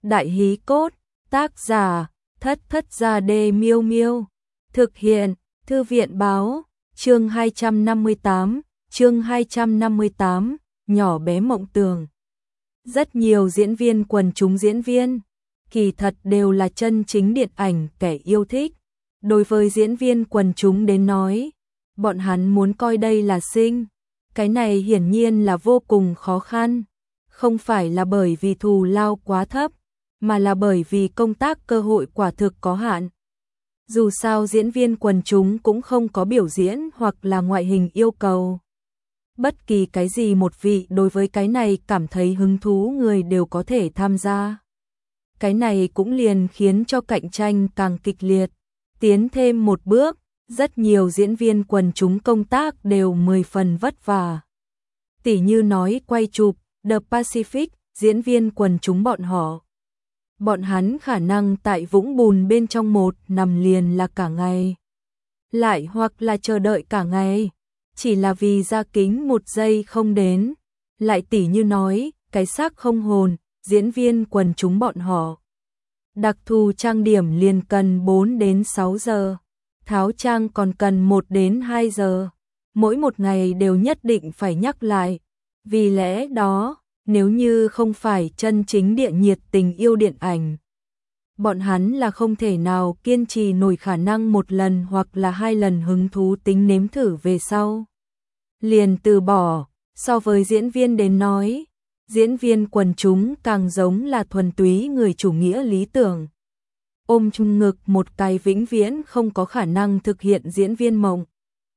Đại hí cốt, tác giả, Thất Thất Gia Đê Miêu Miêu. Thực hiện, Thư viện báo, chương 258, nhỏ bé mộng tưởng. Rất nhiều diễn viên quần chúng diễn viên, kỳ thật đều là chân chính điện ảnh kẻ yêu thích. Đối với diễn viên quần chúng đến nói, bọn hắn muốn coi đây là sinh. Cái này hiển nhiên là vô cùng khó khăn. Không phải là bởi vì thù lao quá thấp, mà là bởi vì công tác cơ hội quả thực có hạn. Dù sao diễn viên quần chúng cũng không có biểu diễn hoặc là ngoại hình yêu cầu. Bất kỳ cái gì một vị đối với cái này cảm thấy hứng thú người đều có thể tham gia. Cái này cũng liền khiến cho cạnh tranh càng kịch liệt. Tiến thêm một bước, rất nhiều diễn viên quần chúng công tác đều 10 phần vất vả. Tỉ như nói quay chụp The Pacific, diễn viên quần chúng bọn hắn khả năng tại vũng bùn bên trong một nằm liền là cả ngày. Lại hoặc là chờ đợi cả ngày, chỉ là vì ra kính một giây không đến. Lại tỉ như nói, cái xác không hồn, diễn viên quần chúng bọn họ. Đặc thù trang điểm liền cần 4 đến 6 giờ, tháo trang còn cần 1 đến 2 giờ. Mỗi một ngày đều nhất định phải nhắc lại. Vì lẽ đó, nếu như không phải chân chính địa nhiệt tình yêu điện ảnh, bọn hắn là không thể nào kiên trì nổi, khả năng một lần hoặc là 2 lần hứng thú tính nếm thử về sau liền từ bỏ. So với diễn viên đến nói, diễn viên quần chúng càng giống là thuần túy người chủ nghĩa lý tưởng. Ôm chung ngực một cái vĩnh viễn không có khả năng thực hiện diễn viên mộng.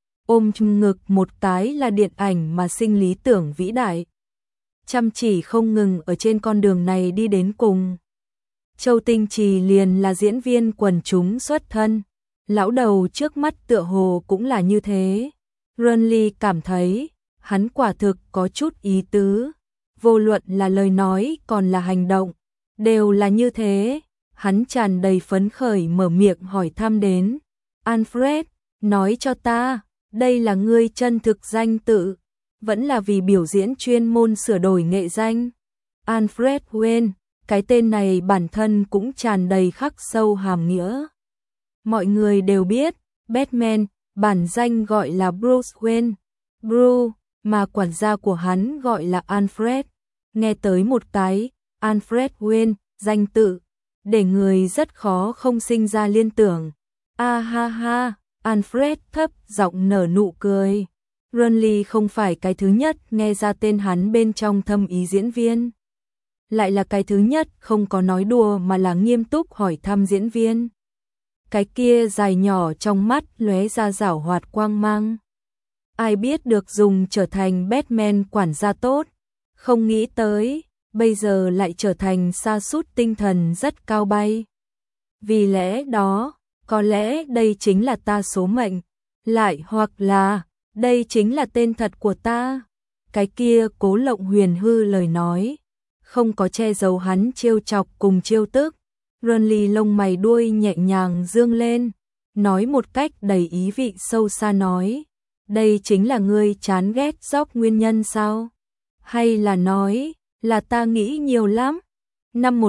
Ôm chung ngực một cái là điện ảnh mà sinh lý tưởng vĩ đại. Chăm chỉ không ngừng ở trên con đường này đi đến cùng. Châu Tinh Trì liền là diễn viên quần chúng xuất thân. Lão đầu trước mắt tựa hồ cũng là như thế. Renly cảm thấy, hắn quả thực có chút ý tứ. Vô luận là lời nói còn là hành động, đều là như thế. Hắn tràn đầy phấn khởi mở miệng hỏi thăm đến. Alfred, nói cho ta, đây là ngươi chân thực danh tự, vẫn là vì biểu diễn chuyên môn sửa đổi nghệ danh? Alfred Wayne, cái tên này bản thân cũng tràn đầy khắc sâu hàm nghĩa. Mọi người đều biết, Batman, bản danh gọi là Bruce Wayne, Bruce, mà quản gia của hắn gọi là Alfred. Nghe tới một cái, Alfred Wayne, danh tự, để người rất khó không sinh ra liên tưởng. A ha ha, Alfred thấp giọng nở nụ cười. Renly không phải cái thứ nhất nghe ra tên hắn bên trong thâm ý diễn viên. Lại là cái thứ nhất không có nói đùa mà là nghiêm túc hỏi thăm diễn viên. Cái kia dài nhỏ trong mắt lóe ra giảo hoạt quang mang. Ai biết được dùng trở thành Batman quản gia tốt, không nghĩ tới, bây giờ lại trở thành sa sút tinh thần rất cao bay. Vì lẽ đó, có lẽ đây chính là ta số mệnh, lại hoặc là, đây chính là tên thật của ta. Cái kia Cố Lộng Huyền hư lời nói, không có che giấu hắn trêu chọc cùng trêu tức. Renly lông mày đuôi nhẹ nhàng dương lên, nói một cách đầy ý vị sâu xa nói, đây chính là ngươi chán ghét Jock nguyên nhân sao? Hay là nói, là ta nghĩ nhiều lắm? Năm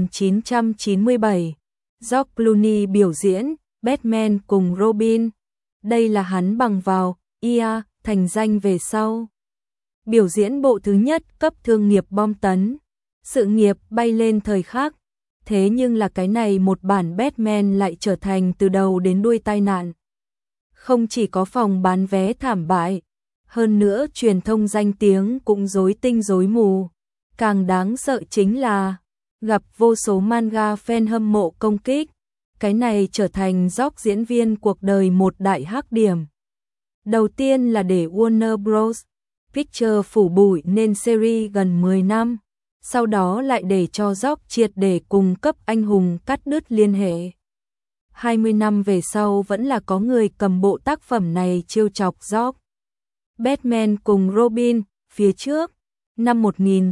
1997, George Clooney biểu diễn Batman cùng Robin. Đây là hắn bằng vào thành danh về sau. Biểu diễn bộ thứ nhất cấp thương nghiệp bom tấn. Sự nghiệp bay lên thời khắc. Thế nhưng là cái này một bản Batman lại trở thành từ đầu đến đuôi tai nạn. Không chỉ có phòng bán vé thảm bại, hơn nữa truyền thông danh tiếng cũng rối tinh rối mù. Càng đáng sợ chính là gặp vô số manga fan hâm mộ công kích. Cái này trở thành George diễn viên cuộc đời một đại hắc điểm. Đầu tiên là để Warner Bros. Pictures phủ bụi nên series gần 10 năm. Sau đó lại để cho George triệt để cùng cấp anh hùng cắt đứt liên hệ. 20 năm về sau vẫn là có người cầm bộ tác phẩm này trêu chọc George. Batman cùng Robin, phía trước, năm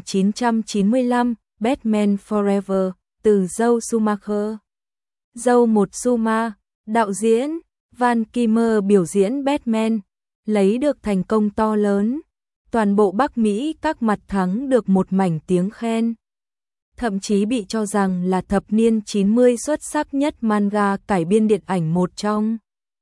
1995, Batman Forever, từ Joel Schumacher. Joel một Schumacher, đạo diễn, Val Kilmer biểu diễn Batman, lấy được thành công to lớn. Toàn bộ Bắc Mỹ các mặt thắng được một mảnh tiếng khen. thậm chí bị cho rằng là thập niên 90 xuất sắc nhất manga cải biên điện ảnh một trong.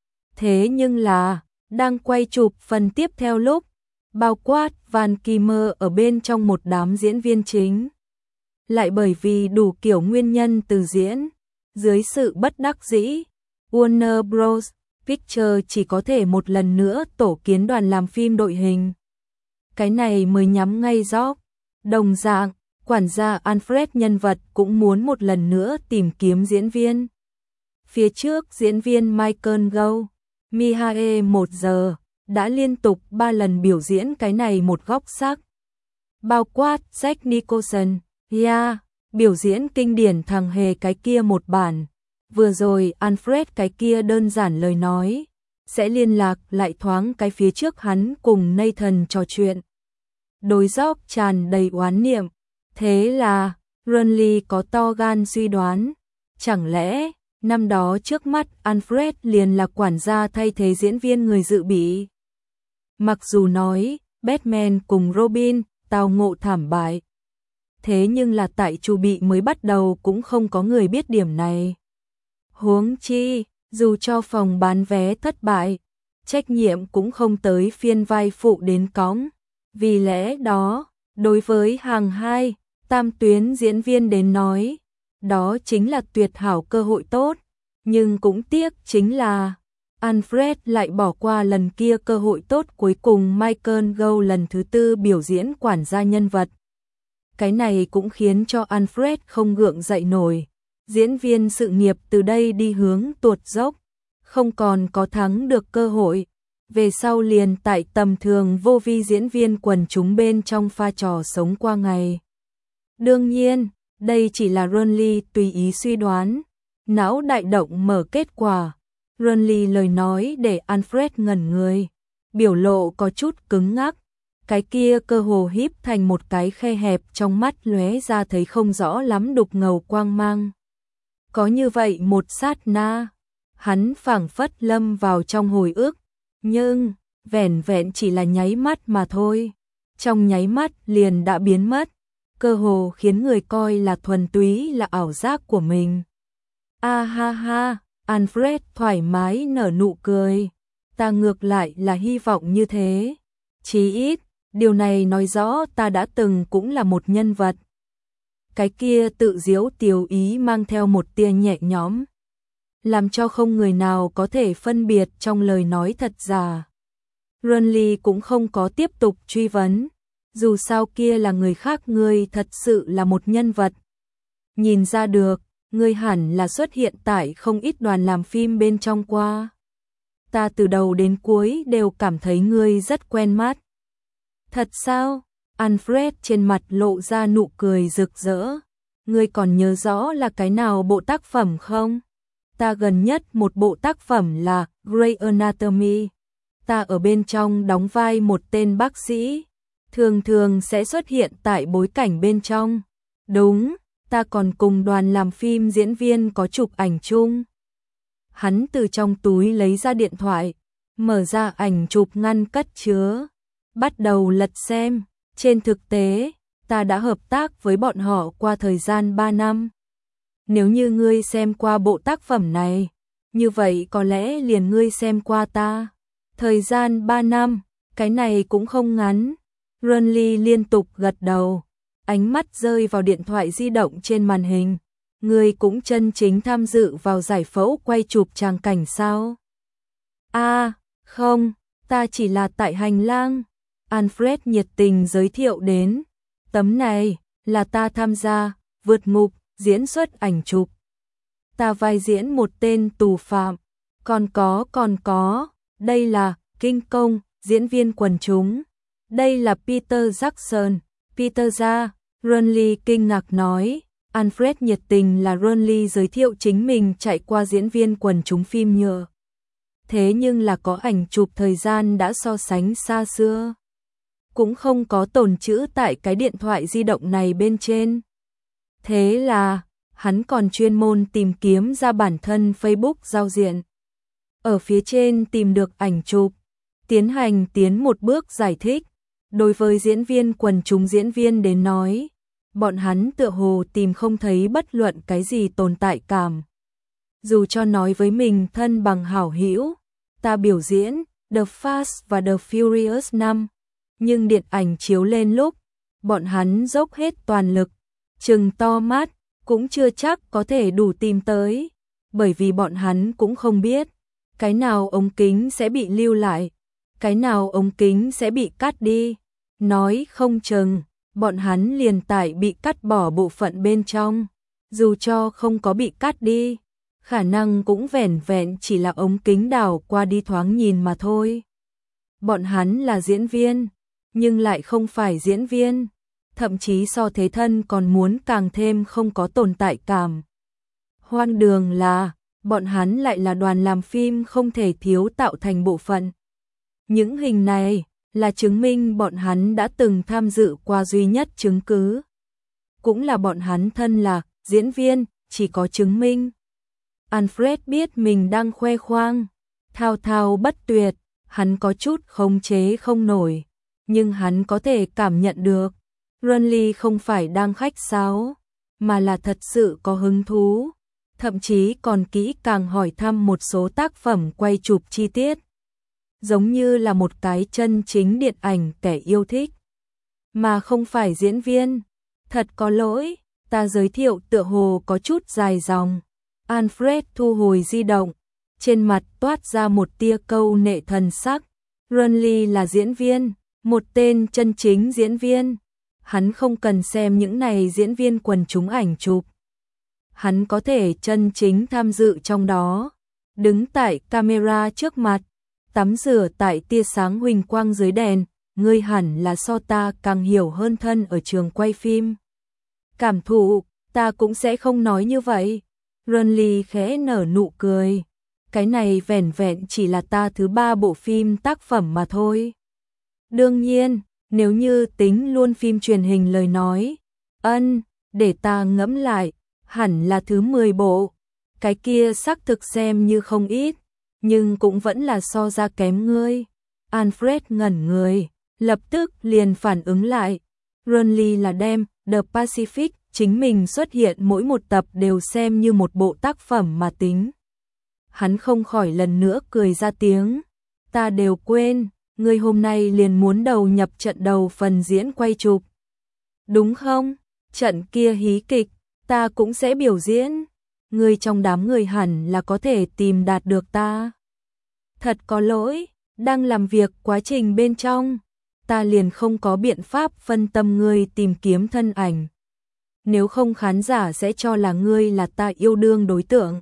Thế nhưng là, đang quay chụp phần tiếp theo lúc, bao quát Van Kimmer ở bên trong một đám diễn viên chính. Lại bởi vì đủ kiểu nguyên nhân từ diễn, dưới sự bất đắc dĩ, Warner Bros. Pictures chỉ có thể một lần nữa tổ kiến đoàn làm phim đội hình. Cái này mới nhắm ngay Job. Đồng dạng, quản gia Alfred nhân vật cũng muốn một lần nữa tìm kiếm diễn viên. Phía trước diễn viên Michael Gough, Mihae 1 giờ, đã liên tục 3 lần biểu diễn cái này một góc sắc. Bao quát Jack Nicholson, biểu diễn kinh điển thằng hề cái kia một bản. Vừa rồi Alfred cái kia đơn giản lời nói, sẽ liên lạc lại thoáng cái phía trước hắn cùng Nathan trò chuyện. Đối Job tràn đầy oán niệm, thế là Renly có to gan suy đoán, chẳng lẽ năm đó trước mắt Alfred liền là quản gia thay thế diễn viên người dự bị. Mặc dù nói Batman cùng Robin tao ngộ thảm bại, thế nhưng là tại chu bị mới bắt đầu cũng không có người biết điểm này. Huống chi, dù cho phòng bán vé thất bại, trách nhiệm cũng không tới phiên vai phụ đến cõng. Vì lẽ đó, đối với hàng 2, tam tuyến diễn viên đến nói, đó chính là tuyệt hảo cơ hội tốt, nhưng cũng tiếc chính là Alfred lại bỏ qua lần kia cơ hội tốt cuối cùng Michael Gough lần thứ 4 biểu diễn quản gia nhân vật. Cái này cũng khiến cho Alfred không gượng dậy nổi. Diễn viên sự nghiệp từ đây đi hướng tuột dốc, không còn có thắng được cơ hội. Về sau liền tại tầm thường vô vi diễn viên quần chúng bên trong pha trò sống qua ngày. Đương nhiên, đây chỉ là Renly tùy ý suy đoán. Não đại động mở kết quả. Renly lời nói để Alfred ngẩn người. Biểu lộ có chút cứng ngắc. Cái kia cơ hồ híp thành một cái khe hẹp trong mắt lóe ra thấy không rõ lắm đục ngầu quang mang. Có như vậy một sát na, hắn phảng phất lâm vào trong hồi ức, nhưng vẻn vẹn chỉ là nháy mắt mà thôi. Trong nháy mắt liền đã biến mất, cơ hồ khiến người coi là thuần túy là ảo giác của mình. A ha ha, Alfred thoải mái nở nụ cười. Ta ngược lại là hy vọng như thế. Chí ít, điều này nói rõ ta đã từng cũng là một nhân vật. Cái kia tự diếu tiếu ý mang theo một tia nhẹ nhõm, làm cho không người nào có thể phân biệt trong lời nói thật giả. Renly cũng không có tiếp tục truy vấn, dù sao kia là người khác, ngươi thật sự là một nhân vật. Nhìn ra được, ngươi hẳn là xuất hiện tại không ít đoàn làm phim bên trong qua. Ta từ đầu đến cuối đều cảm thấy ngươi rất quen mắt. Thật sao? Alfred trên mặt lộ ra nụ cười rực rỡ. Ngươi còn nhớ rõ là cái nào bộ tác phẩm không? Ta gần nhất một bộ tác phẩm là Grey Anatomy. Ta ở bên trong đóng vai một tên bác sĩ, thường thường sẽ xuất hiện tại bối cảnh bên trong. Đúng, ta còn cùng đoàn làm phim diễn viên có chụp ảnh chung. Hắn từ trong túi lấy ra điện thoại, mở ra ảnh chụp ngăn cất chứa, bắt đầu lật xem. Trên thực tế, ta đã hợp tác với bọn họ qua thời gian 3 năm. Nếu như ngươi xem qua bộ tác phẩm này, như vậy có lẽ liền ngươi xem qua ta. Thời gian 3 năm, cái này cũng không ngắn. Renly liên tục gật đầu, ánh mắt rơi vào điện thoại di động trên màn hình. Ngươi cũng chân chính tham dự vào giải phẫu quay chụp tràng cảnh sao? Không, ta chỉ là tại hành lang. Alfred nhiệt tình giới thiệu đến. Tấm này là ta tham gia vượt ngục diễn xuất ảnh chụp. Ta vai diễn một tên tù phạm. Còn có, đây là King Kong, diễn viên quần chúng. Đây là Peter Jackson. Peter ra, Renly kinh ngạc nói. Alfred nhiệt tình là Renly giới thiệu chính mình chạy qua diễn viên quần chúng phim nhựa. Thế nhưng là có ảnh chụp thời gian đã so sánh xa xưa. Cũng không có tồn trữ tại cái điện thoại di động này bên trên. Thế là, hắn còn chuyên môn tìm kiếm ra bản thân Facebook giao diện. Ở phía trên tìm được ảnh chụp, tiến một bước giải thích. Đối với diễn viên quần chúng diễn viên đến nói, bọn hắn tựa hồ tìm không thấy bất luận cái gì tồn tại cảm. Dù cho nói với mình thân bằng hảo hữu, ta biểu diễn The Fast và The Furious 5, nhưng điện ảnh chiếu lên lúc, bọn hắn dốc hết toàn lực, trừng to mắt, cũng chưa chắc có thể đủ tìm tới, bởi vì bọn hắn cũng không biết, cái nào ống kính sẽ bị lưu lại, cái nào ống kính sẽ bị cắt đi, nói không chừng, bọn hắn liền tại bị cắt bỏ bộ phận bên trong, dù cho không có bị cắt đi, khả năng cũng vẻn vẹn chỉ là ống kính đảo qua đi thoáng nhìn mà thôi. Bọn hắn là diễn viên, nhưng lại không phải diễn viên, thậm chí so thế thân còn muốn càng thêm không có tồn tại cảm. Hoang đường là, bọn hắn lại là đoàn làm phim không thể thiếu tạo thành bộ phận. Những hình này là chứng minh bọn hắn đã từng tham dự qua duy nhất chứng cứ. Cũng là bọn hắn thân là diễn viên, chỉ có chứng minh. Alfred biết mình đang khoe khoang, thao thao bất tuyệt, hắn có chút khống chế không nổi, nhưng hắn có thể cảm nhận được, Renly không phải đang khách sáo, mà là thật sự có hứng thú, thậm chí còn kỹ càng hỏi thăm một số tác phẩm quay chụp chi tiết, giống như là một cái chân chính điện ảnh kẻ yêu thích, mà không phải diễn viên. Thật có lỗi, ta giới thiệu tựa hồ có chút dài dòng. Alfred thu hồi di động, trên mặt toát ra một tia câu nệ thần sắc. Renly là diễn viên, một tên chân chính diễn viên. Hắn không cần xem những này diễn viên quần chúng ảnh chụp. Hắn có thể chân chính tham dự trong đó, đứng tại camera trước mặt, tắm rửa tại tia sáng huỳnh quang dưới đèn, ngươi hẳn là so ta càng hiểu hơn thân ở trường quay phim. Cảm thụ, ta cũng sẽ không nói như vậy. Renly khẽ nở nụ cười. Cái này vẻn vẹn chỉ là ta thứ 3 bộ phim tác phẩm mà thôi. Đương nhiên, nếu như tính luôn phim truyền hình lời nói, để ta ngẫm lại, hẳn là thứ 10 bộ. Cái kia xác thực xem như không ít, nhưng cũng vẫn là so ra kém ngươi. Alfred ngẩn người, lập tức liền phản ứng lại. Renly là đem The Pacific chính mình xuất hiện mỗi một tập đều xem như một bộ tác phẩm mà tính. Hắn không khỏi lần nữa cười ra tiếng. Ta đều quên, ngươi hôm nay liền muốn đầu nhập trận đầu phần diễn quay chụp. Đúng không? Trận kia hí kịch, ta cũng sẽ biểu diễn. Ngươi trong đám người hẳn là có thể tìm đạt được ta. Thật có lỗi, đang làm việc quá trình bên trong, ta liền không có biện pháp phân tâm ngươi tìm kiếm thân ảnh. Nếu không khán giả sẽ cho là ngươi là ta yêu đương đối tượng.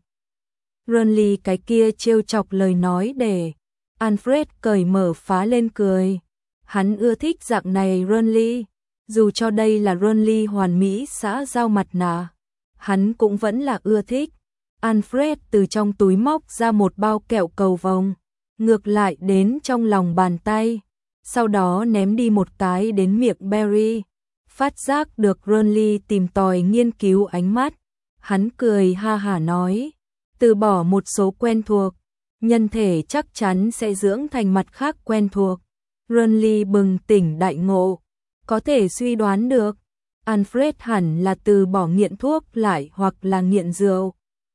Renly cái kia trêu chọc lời nói để Alfred cởi mở phá lên cười. Hắn ưa thích dạng này Renly, dù cho đây là Renly hoàn mỹ xã giao mặt nạ, hắn cũng vẫn là ưa thích. Alfred từ trong túi móc ra một bao kẹo cầu vồng, ngược lại đến trong lòng bàn tay, sau đó ném đi một cái đến miệng Barry. Phát giác được Renly tìm tòi nghiên cứu ánh mắt, hắn cười ha hả nói, từ bỏ một số quen thuộc, nhân thể chắc chắn sẽ dưỡng thành mặt khác quen thuộc. Renly bừng tỉnh đại ngộ, có thể suy đoán được, Alfred hẳn là từ bỏ nghiện thuốc lại hoặc là nghiện rượu,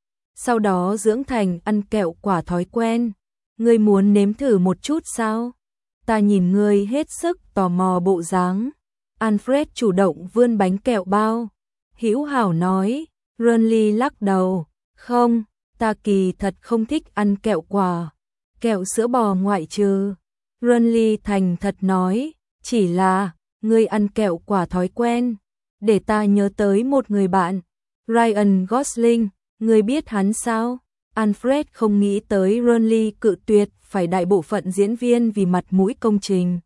sau đó dưỡng thành ăn kẹo quả thói quen. Ngươi muốn nếm thử một chút sao? Ta nhìn ngươi hết sức tò mò bộ dáng. Alfred chủ động vươn bánh kẹo bao. Hữu hảo nói. Renly lắc đầu. Không, ta kỳ thật không thích ăn kẹo quả. Kẹo sữa bò ngoại trừ. Renly thành thật nói. Chỉ là, ngươi ăn kẹo quả thói quen. Để ta nhớ tới một người bạn. Ryan Gosling, ngươi biết hắn sao? Alfred không nghĩ tới Renly cự tuyệt phải đại bộ phận diễn viên vì mặt mũi công trình.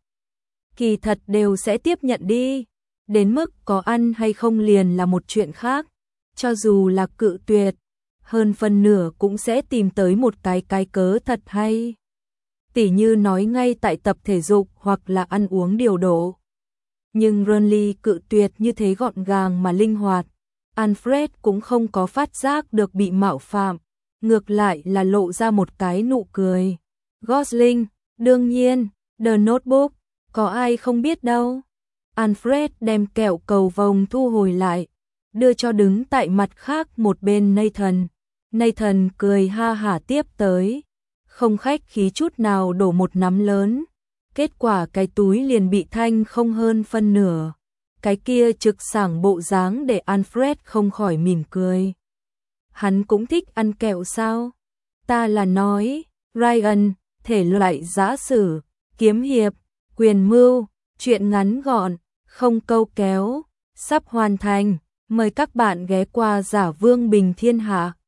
Kỳ thật đều sẽ tiếp nhận đi, đến mức có ăn hay không liền là một chuyện khác, cho dù là cự tuyệt, hơn phân nửa cũng sẽ tìm tới một cái cớ thật hay. Tỉ như nói ngay tại tập thể dục hoặc là ăn uống điều độ. Nhưng Renly cự tuyệt như thế gọn gàng mà linh hoạt, Alfred cũng không có phát giác được bị mạo phạm, ngược lại là lộ ra một cái nụ cười. Gosling, đương nhiên, The Notebook, có ai không biết đâu. Alfred đem kẹo cầu vồng thu hồi lại, đưa cho đứng tại mặt khác một bên Nathan. Nathan cười ha hả tiếp tới, không khách khí chút nào đổ một nắm lớn. Kết quả cái túi liền bị thanh không hơn phân nửa. Cái kia trực sảng bộ dáng để Alfred không khỏi mỉm cười. Hắn cũng thích ăn kẹo sao? Ta là nói, Ryan, thể loại giã sử, kiếm hiệp, quyền mưu, truyện ngắn gọn, không câu kéo, sắp hoàn thành. Mời các bạn ghé qua Giả Vương Bình Thiên Hạ.